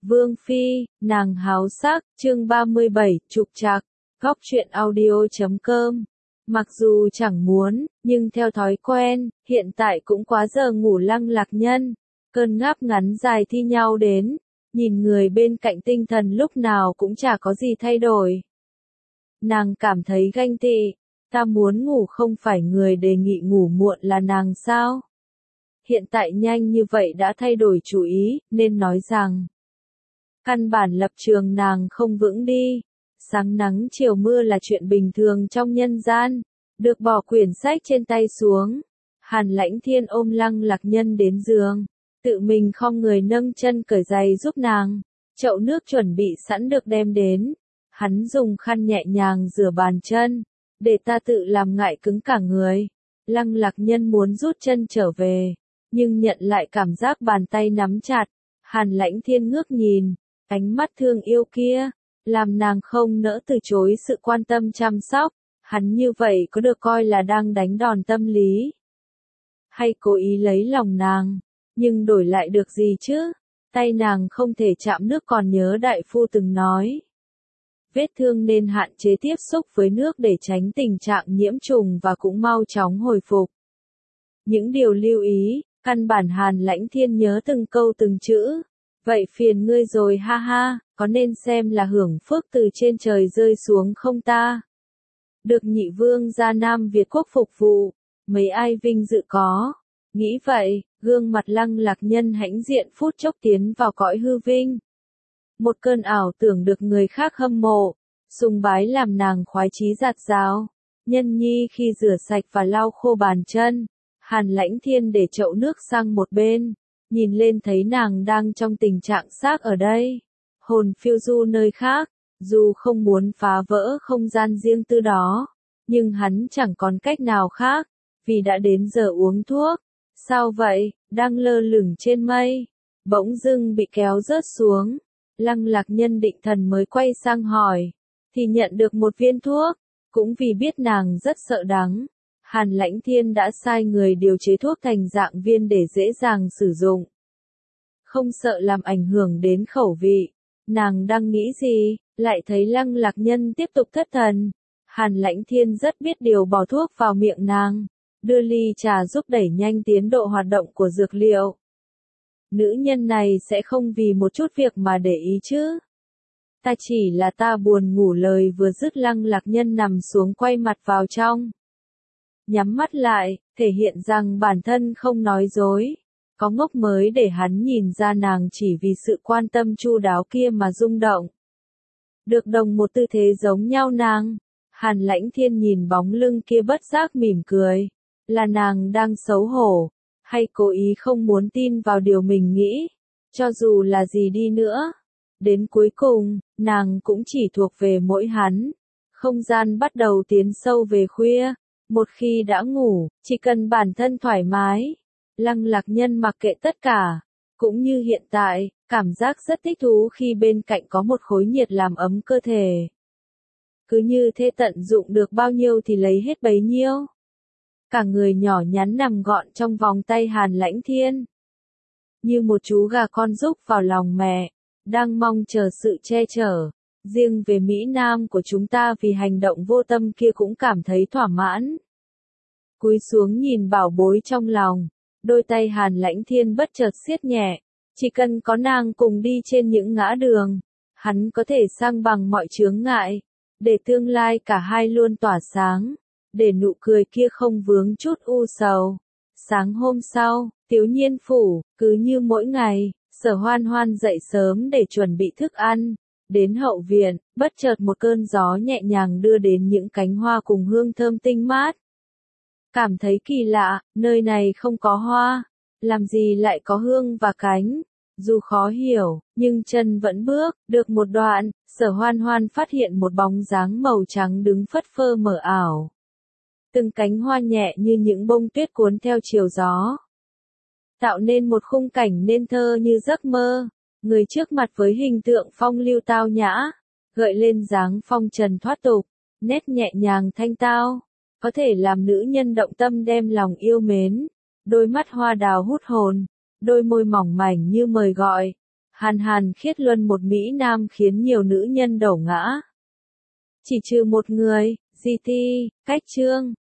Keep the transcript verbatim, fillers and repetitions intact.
Vương Phi, nàng háo sắc, chương ba mươi bảy, trục trặc, góc truyện audio chấm com. Mặc dù chẳng muốn, nhưng theo thói quen, hiện tại cũng quá giờ ngủ Lăng Lạc Nhân. Cơn ngáp ngắn dài thi nhau đến, nhìn người bên cạnh tinh thần lúc nào cũng chả có gì thay đổi. Nàng cảm thấy ganh tị, ta muốn ngủ không phải người đề nghị ngủ muộn là nàng sao? Hiện tại nhanh như vậy đã thay đổi chủ ý, nên nói rằng căn bản lập trường nàng không vững đi. Sáng nắng chiều mưa là chuyện bình thường trong nhân gian. Được bỏ quyển sách trên tay xuống, Hàn Lãnh Thiên ôm Lăng Lạc Nhân đến giường, tự mình khom người nâng chân cởi giày giúp nàng. Chậu nước chuẩn bị sẵn được đem đến, hắn dùng khăn nhẹ nhàng rửa bàn chân, để ta tự làm ngại cứng cả người. Lăng Lạc Nhân muốn rút chân trở về, nhưng nhận lại cảm giác bàn tay nắm chặt. Hàn Lãnh Thiên ngước nhìn, ánh mắt thương yêu kia, làm nàng không nỡ từ chối sự quan tâm chăm sóc. Hắn như vậy có được coi là đang đánh đòn tâm lý, hay cố ý lấy lòng nàng, nhưng đổi lại được gì chứ? Tay nàng không thể chạm nước, còn nhớ đại phu từng nói, vết thương nên hạn chế tiếp xúc với nước để tránh tình trạng nhiễm trùng và cũng mau chóng hồi phục. Những điều lưu ý, căn bản Hàn Lãnh Thiên nhớ từng câu từng chữ. Vậy phiền ngươi rồi ha ha, có nên xem là hưởng phước từ trên trời rơi xuống không ta? Được nhị vương gia Nam Việt quốc phục vụ, mấy ai vinh dự có. Nghĩ vậy, gương mặt Lăng Lạc Nhân hãnh diện phút chốc tiến vào cõi hư vinh. Một cơn ảo tưởng được người khác hâm mộ, sùng bái làm nàng khoái chí dạt dào. Nhân nhi khi rửa sạch và lau khô bàn chân, Hàn Lãnh Thiên để chậu nước sang một bên, nhìn lên thấy nàng đang trong tình trạng xác ở đây, hồn phiêu du nơi khác. Dù không muốn phá vỡ không gian riêng tư đó, nhưng hắn chẳng còn cách nào khác, vì đã đến giờ uống thuốc. Sao vậy? Đang lơ lửng trên mây, bỗng dưng bị kéo rớt xuống. Lăng Lạc Nhân định thần mới quay sang hỏi, thì nhận được một viên thuốc. Cũng vì biết nàng rất sợ đắng, Hàn Lãnh Thiên đã sai người điều chế thuốc thành dạng viên để dễ dàng sử dụng, không sợ làm ảnh hưởng đến khẩu vị. Nàng đang nghĩ gì, lại thấy Lăng Lạc Nhân tiếp tục thất thần. Hàn Lãnh Thiên rất biết điều, bỏ thuốc vào miệng nàng, đưa ly trà giúp đẩy nhanh tiến độ hoạt động của dược liệu. Nữ nhân này sẽ không vì một chút việc mà để ý chứ? Ta chỉ là ta buồn ngủ. Lời vừa dứt, Lăng Lạc Nhân nằm xuống quay mặt vào trong, nhắm mắt lại, thể hiện rằng bản thân không nói dối. Có ngốc mới để hắn nhìn ra nàng chỉ vì sự quan tâm chu đáo kia mà rung động. Được đồng một tư thế giống nhau nàng, Hàn Lãnh Thiên nhìn bóng lưng kia bất giác mỉm cười. Là nàng đang xấu hổ, hay cố ý không muốn tin vào điều mình nghĩ? Cho dù là gì đi nữa, đến cuối cùng, nàng cũng chỉ thuộc về mỗi hắn. Không gian bắt đầu tiến sâu về khuya. Một khi đã ngủ, chỉ cần bản thân thoải mái, Lăng Lạc Nhân mặc kệ tất cả. Cũng như hiện tại, cảm giác rất thích thú khi bên cạnh có một khối nhiệt làm ấm cơ thể. Cứ như thế tận dụng được bao nhiêu thì lấy hết bấy nhiêu. Cả người nhỏ nhắn nằm gọn trong vòng tay Hàn Lãnh Thiên, như một chú gà con rúc vào lòng mẹ, đang mong chờ sự che chở. Riêng về Mỹ Nam của chúng ta vì hành động vô tâm kia cũng cảm thấy thỏa mãn. Cúi xuống nhìn bảo bối trong lòng, đôi tay Hàn Lãnh Thiên bất chợt siết nhẹ. Chỉ cần có nàng cùng đi trên những ngã đường, hắn có thể sang bằng mọi chướng ngại, để tương lai cả hai luôn tỏa sáng, để nụ cười kia không vướng chút u sầu. Sáng hôm sau, Tiếu Nhiên phủ, cứ như mỗi ngày, Sở Hoan Hoan dậy sớm để chuẩn bị thức ăn. Đến hậu viện, bất chợt một cơn gió nhẹ nhàng đưa đến những cánh hoa cùng hương thơm tinh mát. Cảm thấy kỳ lạ, nơi này không có hoa, làm gì lại có hương và cánh? Dù khó hiểu, nhưng chân vẫn bước. Được một đoạn, Sở Hoan Hoan phát hiện một bóng dáng màu trắng đứng phất phơ mờ ảo. Từng cánh hoa nhẹ như những bông tuyết cuốn theo chiều gió, tạo nên một khung cảnh nên thơ như giấc mơ. Người trước mặt với hình tượng phong lưu tao nhã, gợi lên dáng phong trần thoát tục, nét nhẹ nhàng thanh tao, có thể làm nữ nhân động tâm đem lòng yêu mến. Đôi mắt hoa đào hút hồn, đôi môi mỏng mảnh như mời gọi, Hàn Hàn Khiết Luân một Mỹ Nam khiến nhiều nữ nhân đổ ngã. Chỉ trừ một người, giê tê, Cách Trương.